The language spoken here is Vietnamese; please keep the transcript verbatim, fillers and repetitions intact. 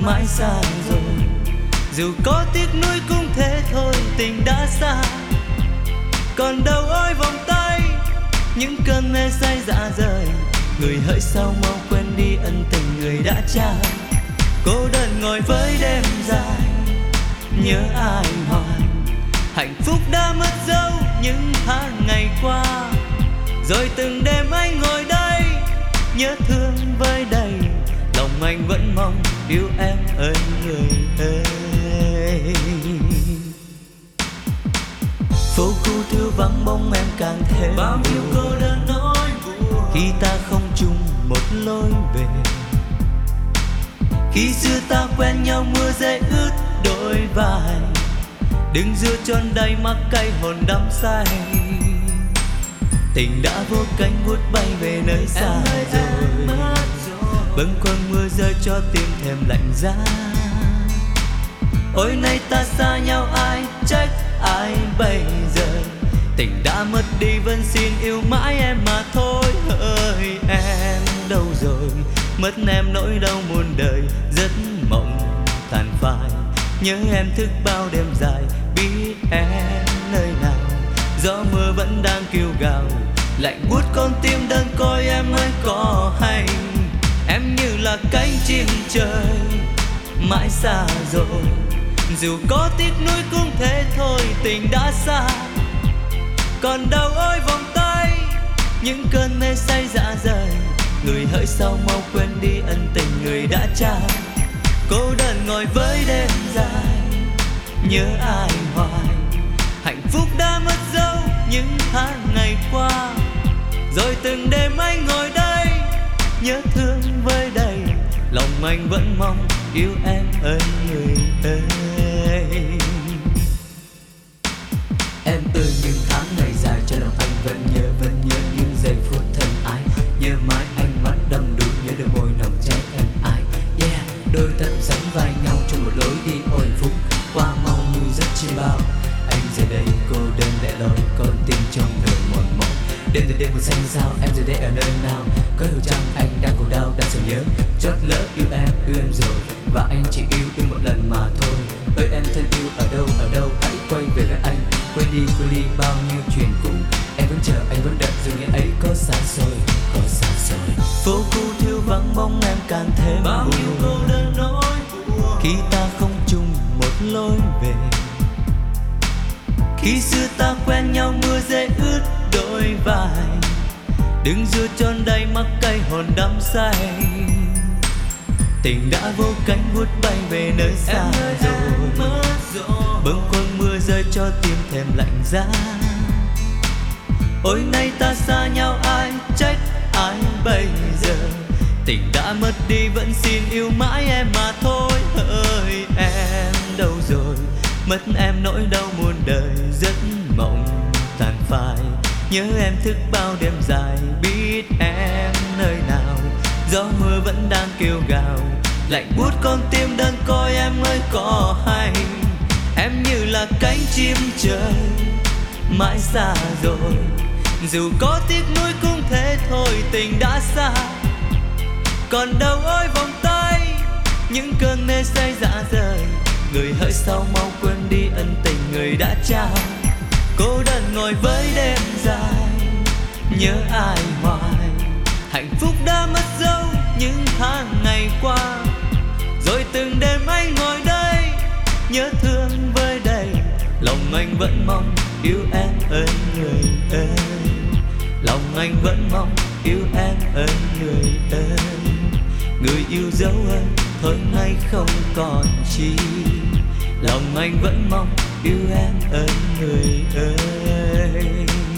mãi xa rồi. Dù có tiếc nuối cũng thế thôi, tình đã xa. Còn đâu ôi vòng tay, những cơn mê say dạ rời. Người hỡi sao mau quên đi ân tình người đã trao. Cô đơn ngồi với đêm dài, nhớ ai hoài. Hạnh phúc đã mất dấu những tháng ngày qua. Rồi từng đêm anh ngồi đây, nhớ thương với đầy. Lòng anh vẫn mong yêu em ơi người ơi. Phố cũ thiếu vắng bóng em càng thêm bao nhiêu cô đơn nỗi buồn. Khi ta không chung một lối về, khi xưa ta quen nhau mưa rơi ướt đôi vai. Đừng dưa tròn đầy mắc cay hồn đắm say. Tình đã vô cánh vút bay về nơi xa rồi. Bâng khuâng mưa rơi cho tim thèm lạnh giá. Ôi nay ta xa nhau ai trách ai bây giờ. Tình đã mất đi vẫn xin yêu mãi em mà thôi. Ơi em đâu rồi, mất em nỗi đau muôn đời. Giấc mộng tàn phai, nhớ em thức bao đêm dài. Biết em nơi nào, gió mưa vẫn đang kêu gào. Lạnh buốt con tim đơn côi em ơi có hay. Em như là cánh chim trời mãi xa rồi. Dù có tiếc nuối cũng thế thôi, tình đã xa. Còn đâu ôi vòng tay, những cơn mê say dạ rời. Người hỡi sao mau quên đi ân tình người đã trao. Cô đơn ngồi với đêm dài, nhớ ai hoài. Hạnh phúc đã mất dấu những tháng ngày qua. Rồi từng đêm anh ngồi đây, nhớ thương với đầy. Lòng anh vẫn mong yêu em ơi người ơi. Em ơi những tháng ngày dài cho lòng anh vẫn nhớ, vẫn nhớ những giây phút thân ái. Nhớ mãi ánh mắt đăm đuối, nhớ đôi môi nồng cháy ân ái. Yeah, đôi tay sánh vai nhau trong một lối đi ôi phúc. Qua mau như giấc chiêm bao. Anh giờ đây cô đơn lẻ loi, con tim trong đời mòn mỏi. Đêm từ đêm buồn xanh sao, em giờ đây ở nơi nào? Có hiểu chăng anh đang khổ đau, đang sầu nhớ. Chót lỡ yêu em, yêu em rồi. Và anh chỉ yêu yêu một lần mà thôi. Ơi em thân yêu ở đâu, ở đâu? Hãy quay về với anh. Quên đi, quên đi bao nhiêu chuyện cũ. Em vẫn chờ, anh vẫn đợi, dù nghĩa ấy có xa xôi, có xa xôi. Phố cũ thiếu vắng bóng em càng thêm bao buồn. Nhiêu cô đơn nỗi buồn. Khi ta không chung một lối về, khi xưa ta quen nhau mưa rơi ướt đôi vai. Đừng dưa tròn đầy mắc cay hồn đắm say. Tình đã vô cánh vút bay về nơi xa rồi. Bâng khuâng mưa rơi cho tim thèm lạnh giá. Ôi nay ta xa nhau ai trách ai bây giờ. Tình đã mất đi vẫn xin yêu mãi em mà thôi. Ơi em đâu rồi, mất em nỗi đau muôn đời. Giấc mộng tàn phai, nhớ em thức bao đêm dài. Biết em nơi nào, gió mưa vẫn đang kêu gào. Lạnh buốt con tim đơn côi em ơi có hay. Em như là cánh chim trời mãi xa rồi. Dù có tiếc nuối cũng thế thôi, tình đã xa. Còn đâu ôi vòng tay, những cơn mê say dạ rời. Người hỡi sao mau quên đi ân tình người đã trao. Cô đơn ngồi với đêm dài, nhớ ai hoài. Hạnh phúc đã mất dấu những tháng ngày qua. Rồi từng đêm anh ngồi đây, nhớ thương với đầy. Lòng anh vẫn mong yêu em ơi người ơi. Lòng anh vẫn mong yêu em ơi người ơi. Người yêu dấu ơi, thôi nay không còn chi. Lòng anh vẫn mong yêu em ơi người ơi.